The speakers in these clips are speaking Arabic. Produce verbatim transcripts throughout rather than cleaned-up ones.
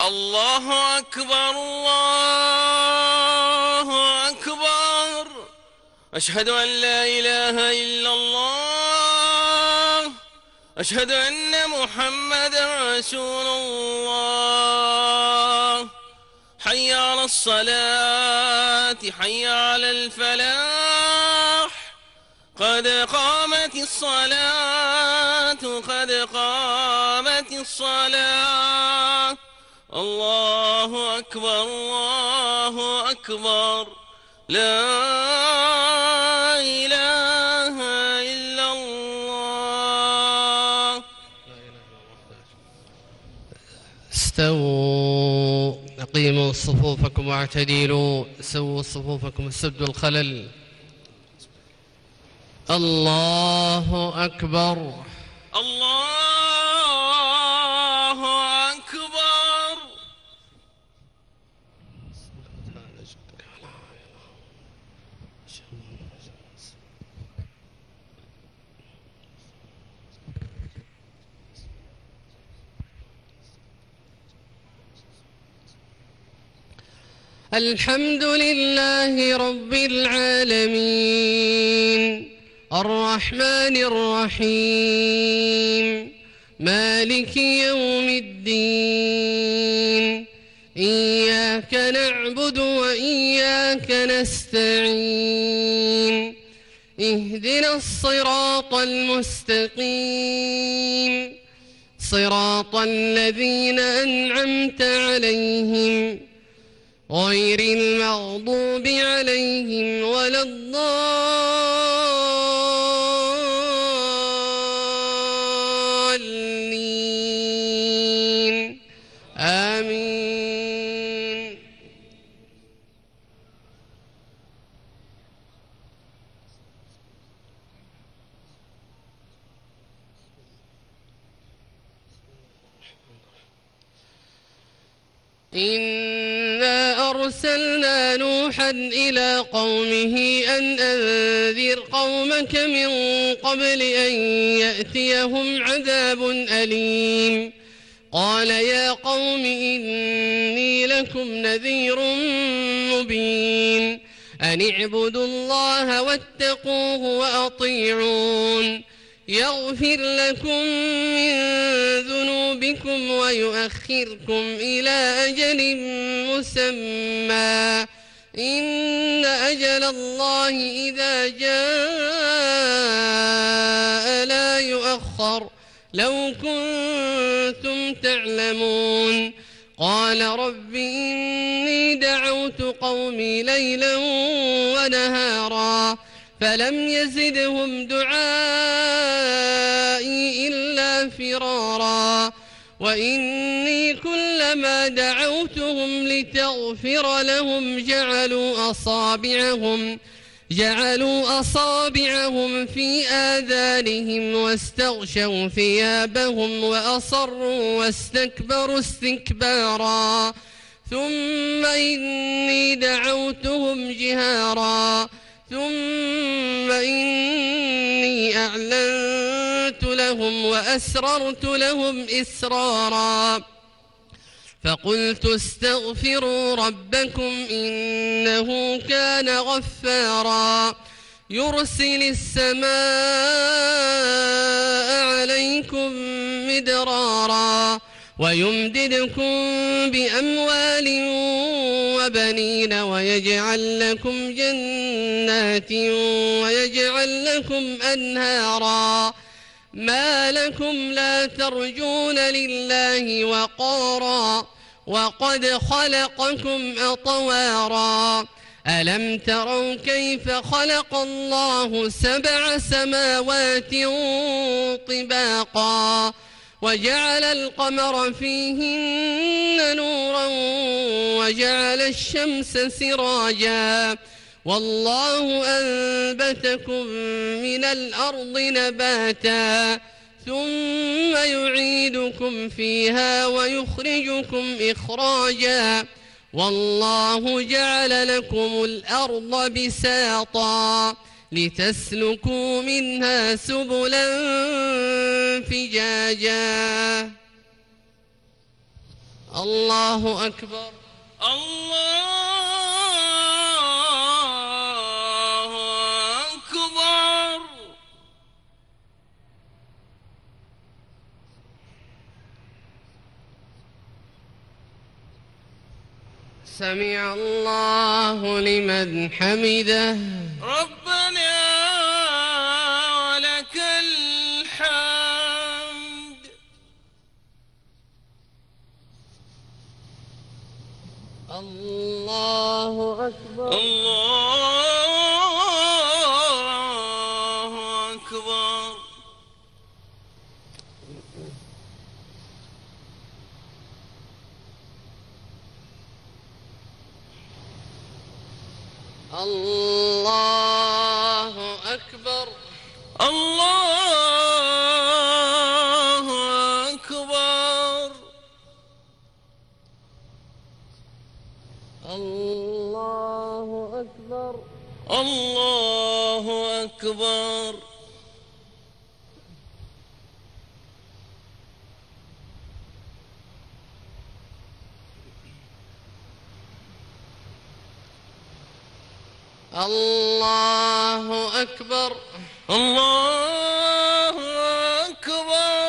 الله أكبر الله أكبر. أشهد أن لا إله إلا الله. أشهد أن محمدا رسول الله. حي على الصلاة حي على الفلاح. قد قامت الصلاة قد قامت الصلاة. الله أكبر الله أكبر. لا إله إلا الله. استووا أقيموا صفوفكم واعتدلوا. سووا صفوفكم سدوا الخلل. الله أكبر الله أكبر. الحمد لله رب العالمين الرحمن الرحيم مالك يوم الدين. إياك نعبد وإياك نستعين. اهدنا الصراط المستقيم صراط الذين أنعمت عليهم غير المغضوب عليهم ولا الضالين. آمين. إنا أرسلنا نوحا إلى قومه أن أنذر قومك من قبل أن يأتيهم عذاب أليم. قال يا قوم إني لكم نذير مبين. أن اعبدوا الله واتقوه وأطيعون. يغفر لكم من ذنوبكم ويؤخركم إلى أجل مسمى. إن أجل الله إذا جاء لا يؤخر لو كنتم تعلمون. قال رب إني دعوت قومي ليلا ونهارا فلم يزدهم دعائي إلا فرارا. وإني كلما دعوتهم لتغفر لهم جعلوا أصابعهم جعلوا أصابعهم في آذانهم واستغشوا ثيابهم وأصروا واستكبروا استكبارا. ثم إني دعوتهم جهارا ثم إني أعلنت لهم وأسررت لهم إسرارا. فقلت استغفروا ربكم إنه كان غفارا. يرسل السماء عليكم مدرارا ويمددكم بأموال وبنين ويجعل لكم جنات ويجعل لكم أنهارا. ما لكم لا ترجون لله وقارا وقد خلقكم أطوارا. ألم تروا كيف خلق الله سبع سماوات طباقا وجعل القمر فيهن نورا وجعل الشمس سراجا. والله أنبتكم من الأرض نباتا ثم يعيدكم فيها ويخرجكم إخراجا. والله جعل لكم الأرض بساطا لتسلكوا منها سبلا فجاجا. الله أكبر. الله أكبر. سمع الله لمن حمده. ربنا ولك الحمد. الله أكبر. الله أكبر. الله أكبر. الله أكبر. الله أكبر. الله أكبر. الله أكبر. الله أكبر.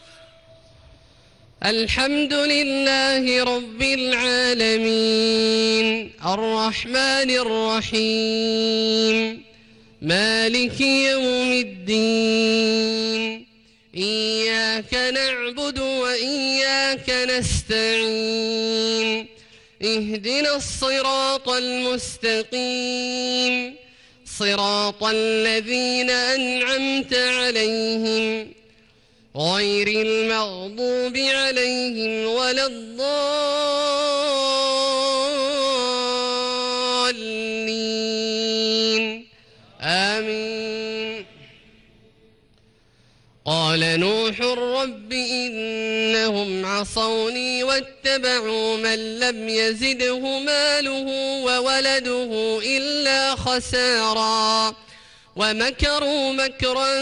الحمد لله رب العالمين الرحمن الرحيم مالك يوم الدين إياك نعبد وإياك نستعين اهدنا الصراط المستقيم صراط الذين أنعمت عليهم غير المغضوب عليهم ولا الضالين آمين. قال نوح رب إنهم عصوني واتبعوا من لم يزده ماله وولده إلا خسارا ومكروا مكرا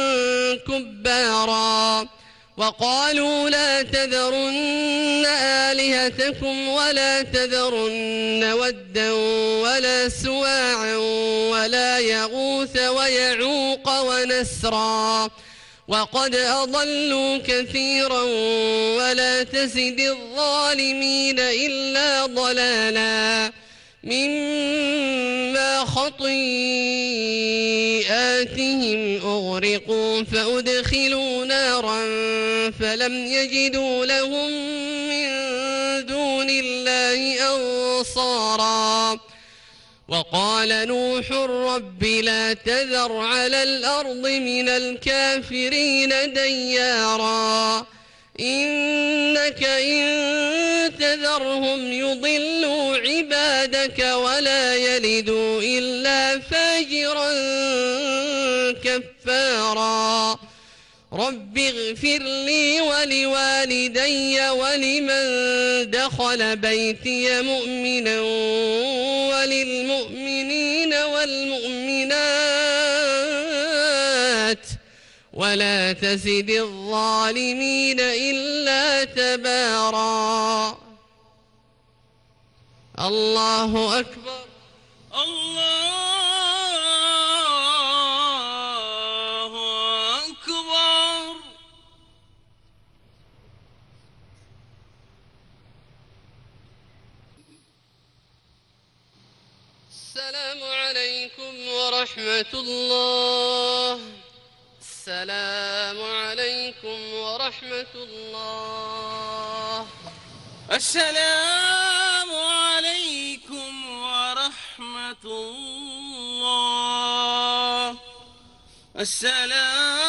كبارا وقالوا لا تذرن آلهتكم ولا تذرن ودا ولا سواعا ولا يغوث ويعوق ونسرا وقد أضلوا كثيرا ولا تزد الظالمين إلا ضلالا مما خطيئاتهم أغرقوا فأدخلوا نارا فلم يجدوا لهم من دون الله أنصارا. وقال نوح رب لا تذر على الأرض من الكافرين ديارا إنك إن تذرهم يضلوا عبادك ولا يلدوا إلا فاجرا كفارا. رب اغفر لي ولوالدي ولمن دخل بيتي مؤمنا وللمؤمنين والمؤمنات ولا تزد الظالمين إلا تبارا. الله أكبر. الله أكبر. السلام عليكم ورحمة الله. السلام عليكم ورحمة الله. السلام عليكم ورحمة الله. السلام